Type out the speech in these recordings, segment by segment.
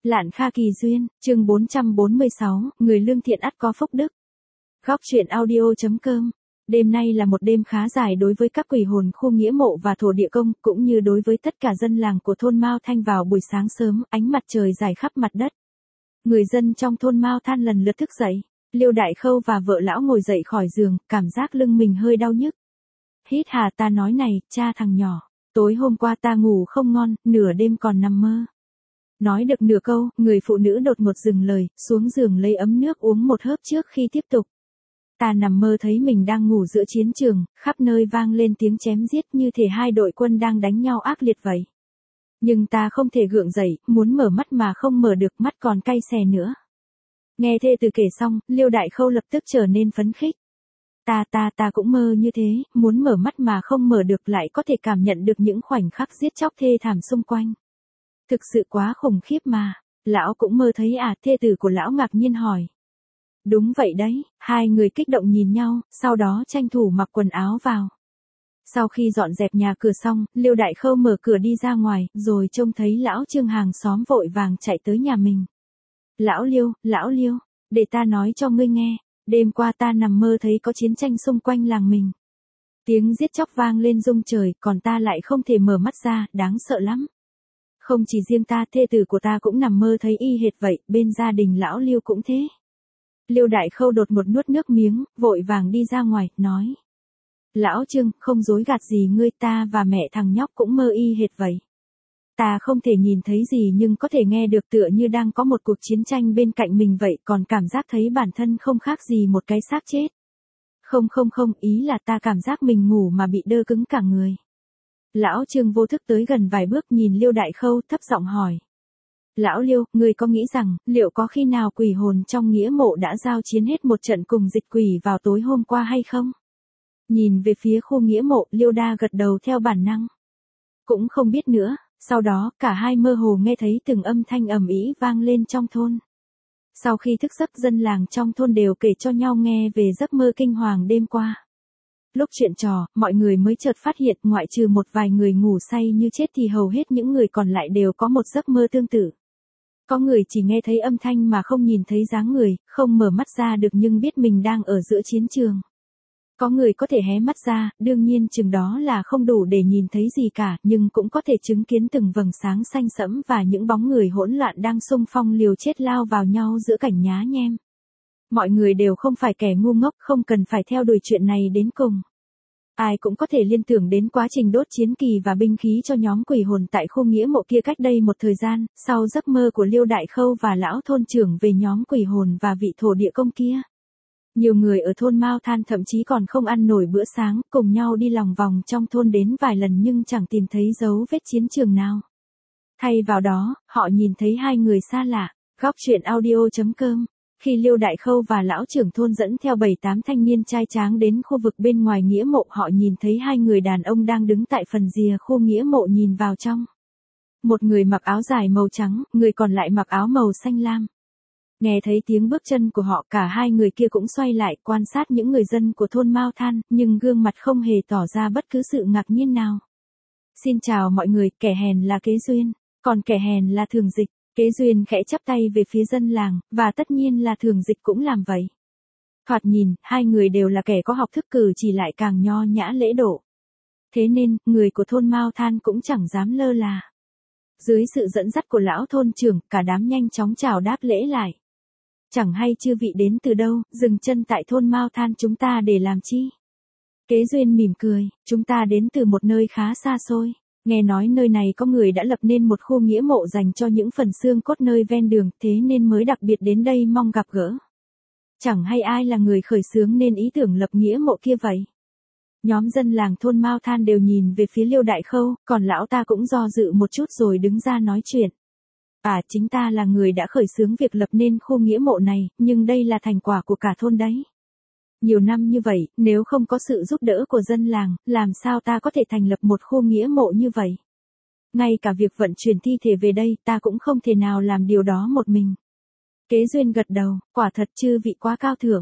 Lạn Kha Kỳ Duyên, chương 446, người lương thiện ắt có phúc đức. Góc truyện audio.com. Đêm nay là một đêm khá dài đối với các quỷ hồn khu nghĩa mộ và thổ địa công, cũng như đối với tất cả dân làng của thôn Mao Thanh. Vào buổi sáng sớm, ánh mặt trời rải khắp mặt đất. Người dân trong thôn Mao Than lần lượt thức dậy. Liêu Đại Khâu và vợ lão ngồi dậy khỏi giường, cảm giác lưng mình hơi đau nhức. Hít hà, ta nói này, cha thằng nhỏ, tối hôm qua ta ngủ không ngon, nửa đêm còn nằm mơ. Nói được nửa câu, người phụ nữ đột ngột dừng lời, xuống giường lấy ấm nước uống một hớp trước khi tiếp tục. Ta nằm mơ thấy mình đang ngủ giữa chiến trường, khắp nơi vang lên tiếng chém giết như thể hai đội quân đang đánh nhau ác liệt vậy. Nhưng ta không thể gượng dậy, muốn mở mắt mà không mở được, mắt còn cay xè nữa. Nghe thê tử kể xong, Liêu Đại Khâu lập tức trở nên phấn khích. Ta cũng mơ như thế, muốn mở mắt mà không mở được, lại có thể cảm nhận được những khoảnh khắc giết chóc thê thảm xung quanh. Thực sự quá khủng khiếp mà. Lão cũng mơ thấy à? Thê tử của lão ngạc nhiên hỏi. Đúng vậy đấy, hai người kích động nhìn nhau, sau đó tranh thủ mặc quần áo vào. Sau khi dọn dẹp nhà cửa xong, Liêu Đại Khâu mở cửa đi ra ngoài, rồi trông thấy lão Trương hàng xóm vội vàng chạy tới nhà mình. Lão Liêu, để ta nói cho ngươi nghe, đêm qua ta nằm mơ thấy có chiến tranh xung quanh làng mình. Tiếng giết chóc vang lên rung trời, còn ta lại không thể mở mắt ra, đáng sợ lắm. Không chỉ riêng ta, thê tử của ta cũng nằm mơ thấy y hệt vậy, bên gia đình lão Liêu cũng thế. Liêu Đại Khâu đột một nuốt nước miếng, vội vàng đi ra ngoài, nói. Lão Trương, không dối gạt gì ngươi, ta và mẹ thằng nhóc cũng mơ y hệt vậy. Ta không thể nhìn thấy gì nhưng có thể nghe được, tựa như đang có một cuộc chiến tranh bên cạnh mình vậy, còn cảm giác thấy bản thân không khác gì một cái xác chết. Không, ý là ta cảm giác mình ngủ mà bị đơ cứng cả người. Lão Trương vô thức tới gần vài bước, nhìn Liêu Đại Khâu, thấp giọng hỏi. Lão Liêu, ngươi có nghĩ rằng, liệu có khi nào quỷ hồn trong nghĩa mộ đã giao chiến hết một trận cùng dịch quỷ vào tối hôm qua hay không? Nhìn về phía khu nghĩa mộ, Liêu Đa gật đầu theo bản năng. Cũng không biết nữa. Sau đó, cả hai mơ hồ nghe thấy từng âm thanh ầm ĩ vang lên trong thôn. Sau khi thức giấc, dân làng trong thôn đều kể cho nhau nghe về giấc mơ kinh hoàng đêm qua. Lúc chuyện trò, mọi người mới chợt phát hiện, ngoại trừ một vài người ngủ say như chết thì hầu hết những người còn lại đều có một giấc mơ tương tự. Có người chỉ nghe thấy âm thanh mà không nhìn thấy dáng người, không mở mắt ra được nhưng biết mình đang ở giữa chiến trường. Có người có thể hé mắt ra, đương nhiên chừng đó là không đủ để nhìn thấy gì cả, nhưng cũng có thể chứng kiến từng vầng sáng xanh sẫm và những bóng người hỗn loạn đang xung phong liều chết lao vào nhau giữa cảnh nhá nhem. Mọi người đều không phải kẻ ngu ngốc, không cần phải theo đuổi chuyện này đến cùng. Ai cũng có thể liên tưởng đến quá trình đốt chiến kỳ và binh khí cho nhóm quỷ hồn tại khu nghĩa mộ kia cách đây một thời gian, sau giấc mơ của Liêu Đại Khâu và lão thôn trưởng về nhóm quỷ hồn và vị thổ địa công kia. Nhiều người ở thôn Mao Than thậm chí còn không ăn nổi bữa sáng, cùng nhau đi lòng vòng trong thôn đến vài lần nhưng chẳng tìm thấy dấu vết chiến trường nào. Thay vào đó, họ nhìn thấy hai người xa lạ. Góc truyện audio.com. Khi Liêu Đại Khâu và lão trưởng thôn dẫn theo 7-8 thanh niên trai tráng đến khu vực bên ngoài nghĩa mộ, họ nhìn thấy hai người đàn ông đang đứng tại phần rìa khu nghĩa mộ nhìn vào trong. Một người mặc áo dài màu trắng, người còn lại mặc áo màu xanh lam. Nghe thấy tiếng bước chân của họ, cả hai người kia cũng xoay lại quan sát những người dân của thôn Mao Than, nhưng gương mặt không hề tỏ ra bất cứ sự ngạc nhiên nào. Xin chào mọi người, kẻ hèn là Kế Duyên, còn kẻ hèn là Thường Dịch. Kế Duyên khẽ chắp tay về phía dân làng, và tất nhiên là Thường Dịch cũng làm vậy. Thoạt nhìn, hai người đều là kẻ có học thức, cử chỉ lại càng nho nhã lễ độ. Thế nên, người của thôn Mao Than cũng chẳng dám lơ là. Dưới sự dẫn dắt của lão thôn trưởng, cả đám nhanh chóng chào đáp lễ lại. Chẳng hay chư vị đến từ đâu, dừng chân tại thôn Mao Than chúng ta để làm chi? Kế Duyên mỉm cười, chúng ta đến từ một nơi khá xa xôi. Nghe nói nơi này có người đã lập nên một khu nghĩa mộ dành cho những phần xương cốt nơi ven đường, thế nên mới đặc biệt đến đây mong gặp gỡ. Chẳng hay ai là người khởi xướng nên ý tưởng lập nghĩa mộ kia vậy? Nhóm dân làng thôn Mao Than đều nhìn về phía Liêu Đại Khâu, còn lão ta cũng do dự một chút rồi đứng ra nói chuyện. Chính ta là người đã khởi xướng việc lập nên khu nghĩa mộ này, nhưng đây là thành quả của cả thôn đấy. Nhiều năm như vậy, nếu không có sự giúp đỡ của dân làng, làm sao ta có thể thành lập một khu nghĩa mộ như vậy? Ngay cả việc vận chuyển thi thể về đây, ta cũng không thể nào làm điều đó một mình. Kế Duyên gật đầu, quả thật chư vị quá cao thượng.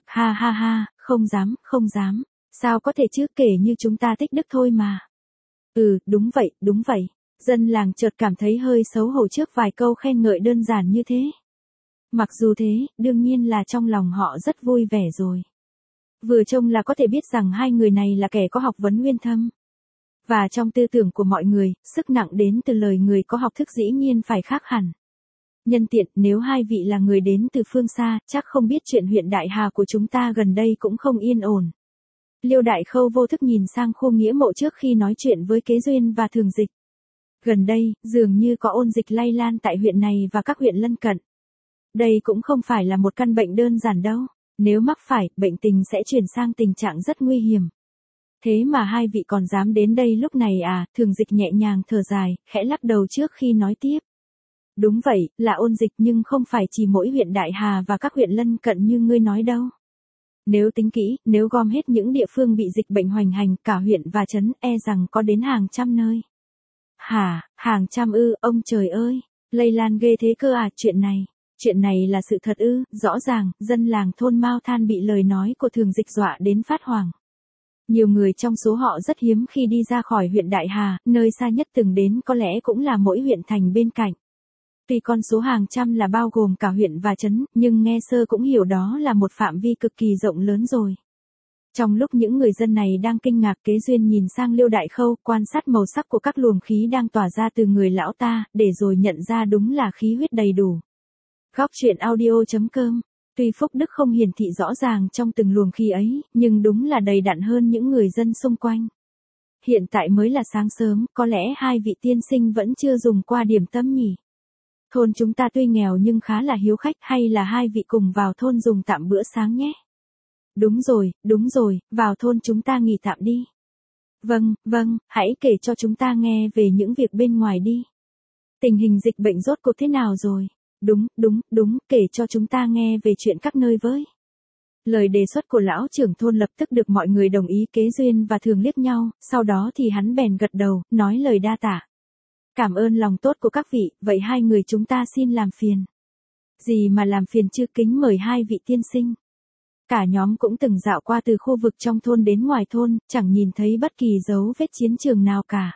Ha, không dám. Sao có thể chứ, kể như chúng ta tích đức thôi mà. Đúng vậy. Dân làng chợt cảm thấy hơi xấu hổ trước vài câu khen ngợi đơn giản như thế. Mặc dù thế, đương nhiên là trong lòng họ rất vui vẻ rồi. Vừa trông là có thể biết rằng hai người này là kẻ có học vấn uyên thâm. Và trong tư tưởng của mọi người, sức nặng đến từ lời người có học thức dĩ nhiên phải khác hẳn. Nhân tiện, nếu hai vị là người đến từ phương xa, chắc không biết chuyện huyện Đại Hà của chúng ta gần đây cũng không yên ổn. Liêu Đại Khâu vô thức nhìn sang khu nghĩa mộ trước khi nói chuyện với Kế Duyên và Thường Dịch. Gần đây, dường như có ôn dịch lây lan tại huyện này và các huyện lân cận. Đây cũng không phải là một căn bệnh đơn giản đâu. Nếu mắc phải, bệnh tình sẽ chuyển sang tình trạng rất nguy hiểm. Thế mà hai vị còn dám đến đây lúc này à? Thường Dịch nhẹ nhàng thở dài, khẽ lắc đầu trước khi nói tiếp. Đúng vậy, là ôn dịch nhưng không phải chỉ mỗi huyện Đại Hà và các huyện lân cận như ngươi nói đâu. Nếu tính kỹ, nếu gom hết những địa phương bị dịch bệnh hoành hành, cả huyện và trấn, e rằng có đến hàng trăm nơi. Hả, hàng trăm ư, ông trời ơi, lây lan ghê thế cơ à? Chuyện này là sự thật ư? Rõ ràng, dân làng thôn Mao Than bị lời nói của Thường Dịch dọa đến phát hoảng. Nhiều người trong số họ rất hiếm khi đi ra khỏi huyện Đại Hà, nơi xa nhất từng đến có lẽ cũng là mỗi huyện thành bên cạnh. Tuy con số hàng trăm là bao gồm cả huyện và trấn, nhưng nghe sơ cũng hiểu đó là một phạm vi cực kỳ rộng lớn rồi. Trong lúc những người dân này đang kinh ngạc, Kế Duyên nhìn sang Liêu Đại Khâu, quan sát màu sắc của các luồng khí đang tỏa ra từ người lão ta, để rồi nhận ra đúng là khí huyết đầy đủ. Góc truyện audio.com. Tuy phúc đức không hiển thị rõ ràng trong từng luồng khí ấy, nhưng đúng là đầy đặn hơn những người dân xung quanh. Hiện tại mới là sáng sớm, có lẽ hai vị tiên sinh vẫn chưa dùng qua điểm tâm nhỉ? Thôn chúng ta tuy nghèo nhưng khá là hiếu khách, hay là hai vị cùng vào thôn dùng tạm bữa sáng nhé? Đúng rồi, vào thôn chúng ta nghỉ tạm đi. Vâng, hãy kể cho chúng ta nghe về những việc bên ngoài đi. Tình hình dịch bệnh rốt cuộc thế nào rồi? Đúng, kể cho chúng ta nghe về chuyện các nơi với. Lời đề xuất của lão trưởng thôn lập tức được mọi người đồng ý. Kế Duyên và Thường liếc nhau, sau đó thì hắn bèn gật đầu, nói lời đa tạ. Cảm ơn lòng tốt của các vị, vậy hai người chúng ta xin làm phiền. Gì mà làm phiền chứ, kính mời hai vị tiên sinh. Cả nhóm cũng từng dạo qua từ khu vực trong thôn đến ngoài thôn, chẳng nhìn thấy bất kỳ dấu vết chiến trường nào cả.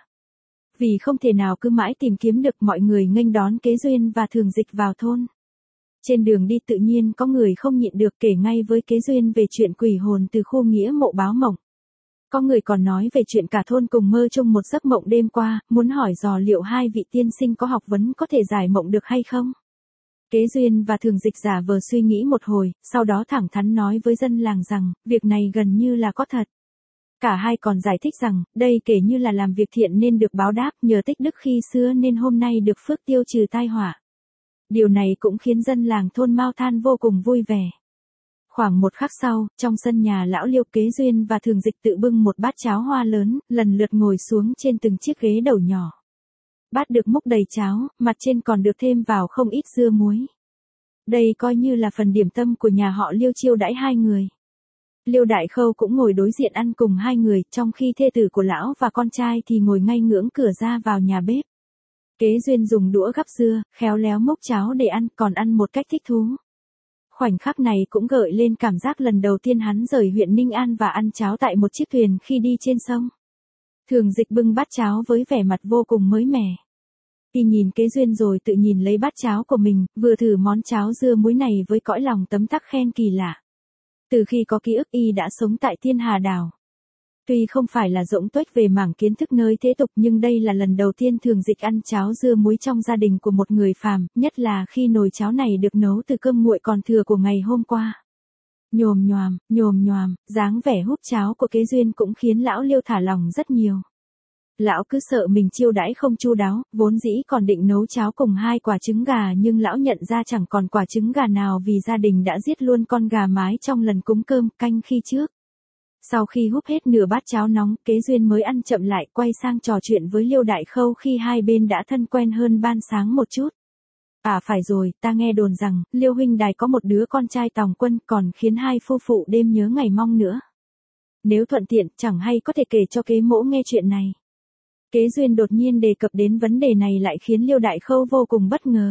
Vì không thể nào cứ mãi tìm kiếm được, mọi người nghênh đón Kế Duyên và Thường Dịch vào thôn. Trên đường đi tự nhiên có người không nhịn được kể ngay với Kế Duyên về chuyện quỷ hồn từ khu nghĩa mộ báo mộng. Có người còn nói về chuyện cả thôn cùng mơ chung một giấc mộng đêm qua, muốn hỏi dò liệu hai vị tiên sinh có học vấn có thể giải mộng được hay không. Kế Duyên và Thường Dịch giả vờ suy nghĩ một hồi, sau đó thẳng thắn nói với dân làng rằng, việc này gần như là có thật. Cả hai còn giải thích rằng, đây kể như là làm việc thiện nên được báo đáp, nhờ tích đức khi xưa nên hôm nay được phước tiêu trừ tai họa. Điều này cũng khiến dân làng thôn Mao Than vô cùng vui vẻ. Khoảng một khắc sau, trong sân nhà lão Liêu, Kế Duyên và Thường Dịch tự bưng một bát cháo hoa lớn, lần lượt ngồi xuống trên từng chiếc ghế đầu nhỏ. Bát được múc đầy cháo, mặt trên còn được thêm vào không ít dưa muối. Đây coi như là phần điểm tâm của nhà họ Liêu chiêu đãi hai người. Liêu Đại Khâu cũng ngồi đối diện ăn cùng hai người, trong khi thê tử của lão và con trai thì ngồi ngay ngưỡng cửa ra vào nhà bếp. Kế Duyên dùng đũa gắp dưa, khéo léo múc cháo để ăn, còn ăn một cách thích thú. Khoảnh khắc này cũng gợi lên cảm giác lần đầu tiên hắn rời huyện Ninh An và ăn cháo tại một chiếc thuyền khi đi trên sông. Thường Dịch bưng bát cháo với vẻ mặt vô cùng mới mẻ. Y nhìn Kế Duyên rồi tự nhìn lấy bát cháo của mình, vừa thử món cháo dưa muối này với cõi lòng tấm tắc khen kỳ lạ. Từ khi có ký ức y đã sống tại Thiên Hà Đảo. Tuy không phải là rỗng tuếch về mảng kiến thức nơi thế tục nhưng đây là lần đầu tiên Thường Dịch ăn cháo dưa muối trong gia đình của một người phàm, nhất là khi nồi cháo này được nấu từ cơm nguội còn thừa của ngày hôm qua. Nhồm nhoàm, dáng vẻ húp cháo của Kế Duyên cũng khiến lão Liêu thả lòng rất nhiều. Lão cứ sợ mình chiêu đãi không chu đáo, vốn dĩ còn định nấu cháo cùng 2 quả trứng gà nhưng lão nhận ra chẳng còn quả trứng gà nào vì gia đình đã giết luôn con gà mái trong lần cúng cơm canh khi trước. Sau khi húp hết nửa bát cháo nóng, Kế Duyên mới ăn chậm lại, quay sang trò chuyện với Liêu Đại Khâu khi hai bên đã thân quen hơn ban sáng một chút. À phải rồi, ta nghe đồn rằng, Liêu huynh đài có một đứa con trai tòng quân, còn khiến hai phu phụ đêm nhớ ngày mong nữa. Nếu thuận tiện, chẳng hay có thể kể cho Kế mỗ nghe chuyện này. Kế Duyên đột nhiên đề cập đến vấn đề này lại khiến Liêu Đại Khâu vô cùng bất ngờ.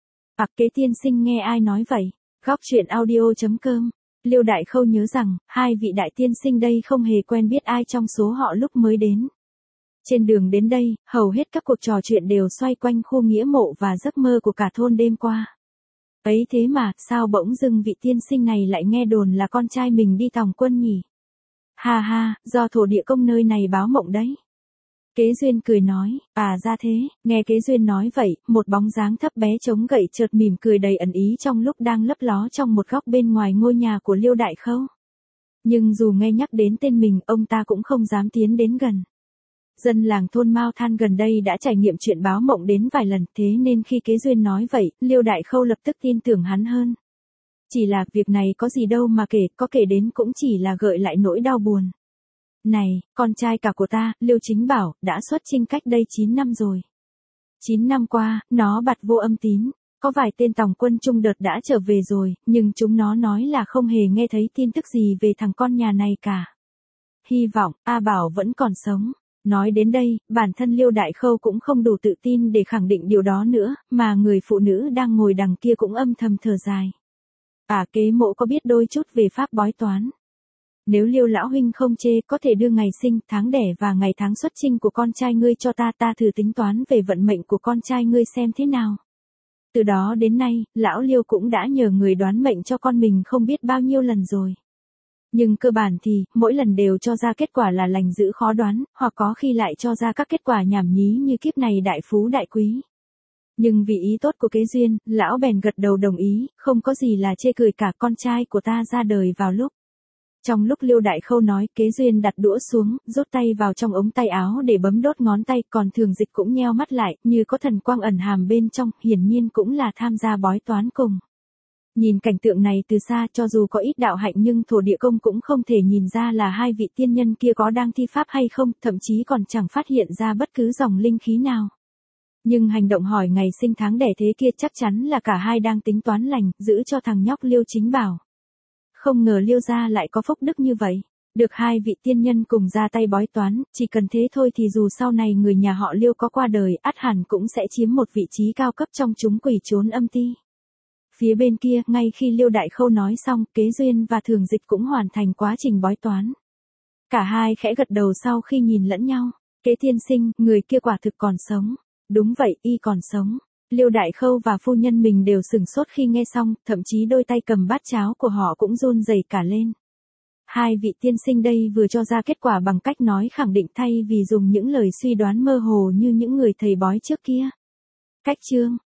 Kế tiên sinh nghe ai nói vậy? Góc truyện audio.com. Liêu Đại Khâu nhớ rằng, hai vị đại tiên sinh đây không hề quen biết ai trong số họ lúc mới đến. Trên đường đến đây, hầu hết các cuộc trò chuyện đều xoay quanh khu nghĩa mộ và giấc mơ của cả thôn đêm qua. Ấy thế mà, sao bỗng dưng vị tiên sinh này lại nghe đồn là con trai mình đi tòng quân nhỉ? Ha ha, do thổ địa công nơi này báo mộng đấy. Kế Duyên cười nói, ra thế, nghe Kế Duyên nói vậy, một bóng dáng thấp bé chống gậy chợt mỉm cười đầy ẩn ý trong lúc đang lấp ló trong một góc bên ngoài ngôi nhà của Liêu Đại Khâu. Nhưng dù nghe nhắc đến tên mình, ông ta cũng không dám tiến đến gần. Dân làng thôn Mao Than gần đây đã trải nghiệm chuyện báo mộng đến vài lần, thế nên khi Kế Duyên nói vậy, Liêu Đại Khâu lập tức tin tưởng hắn hơn. Chỉ là việc này có gì đâu mà kể, có kể đến cũng chỉ là gợi lại nỗi đau buồn. Này, con trai cả của ta, Liêu Chính Bảo, đã xuất chinh cách đây 9 năm rồi. 9 năm qua, nó bặt vô âm tín. Có vài tên tòng quân trung đợt đã trở về rồi, nhưng chúng nó nói là không hề nghe thấy tin tức gì về thằng con nhà này cả. Hy vọng, A Bảo vẫn còn sống. Nói đến đây, bản thân Liêu Đại Khâu cũng không đủ tự tin để khẳng định điều đó nữa, mà người phụ nữ đang ngồi đằng kia cũng âm thầm thở dài. Kế Mộ có biết đôi chút về pháp bói toán. Nếu Liêu lão huynh không chê, có thể đưa ngày sinh, tháng đẻ và ngày tháng xuất chinh của con trai ngươi cho ta thử tính toán về vận mệnh của con trai ngươi xem thế nào. Từ đó đến nay, lão Liêu cũng đã nhờ người đoán mệnh cho con mình không biết bao nhiêu lần rồi. Nhưng cơ bản thì, mỗi lần đều cho ra kết quả là lành dữ khó đoán, hoặc có khi lại cho ra các kết quả nhảm nhí như kiếp này đại phú đại quý. Nhưng vì ý tốt của Kế Duyên, lão bèn gật đầu đồng ý, không có gì là chê cười cả, con trai của ta ra đời vào lúc. Trong lúc Liêu Đại Khâu nói, Kế Duyên đặt đũa xuống, rút tay vào trong ống tay áo để bấm đốt ngón tay, còn Thường Dịch cũng nheo mắt lại, như có thần quang ẩn hàm bên trong, hiển nhiên cũng là tham gia bói toán cùng. Nhìn cảnh tượng này từ xa, cho dù có ít đạo hạnh nhưng thổ địa công cũng không thể nhìn ra là hai vị tiên nhân kia có đang thi pháp hay không, thậm chí còn chẳng phát hiện ra bất cứ dòng linh khí nào. Nhưng hành động hỏi ngày sinh tháng đẻ thế kia chắc chắn là cả hai đang tính toán lành, giữ cho thằng nhóc Liêu Chính Bảo. Không ngờ Liêu gia lại có phúc đức như vậy. Được hai vị tiên nhân cùng ra tay bói toán, chỉ cần thế thôi thì dù sau này người nhà họ Liêu có qua đời, ắt hẳn cũng sẽ chiếm một vị trí cao cấp trong chúng quỷ trốn âm ti. Phía bên kia, ngay khi Liêu Đại Khâu nói xong, Kế Duyên và Thường Dịch cũng hoàn thành quá trình bói toán. Cả hai khẽ gật đầu sau khi nhìn lẫn nhau. Kế tiên sinh, người kia quả thực còn sống. Đúng vậy, y còn sống. Liêu Đại Khâu và phu nhân mình đều sửng sốt khi nghe xong, thậm chí đôi tay cầm bát cháo của họ cũng run rẩy cả lên. Hai vị tiên sinh đây vừa cho ra kết quả bằng cách nói khẳng định thay vì dùng những lời suy đoán mơ hồ như những người thầy bói trước kia. Cách chương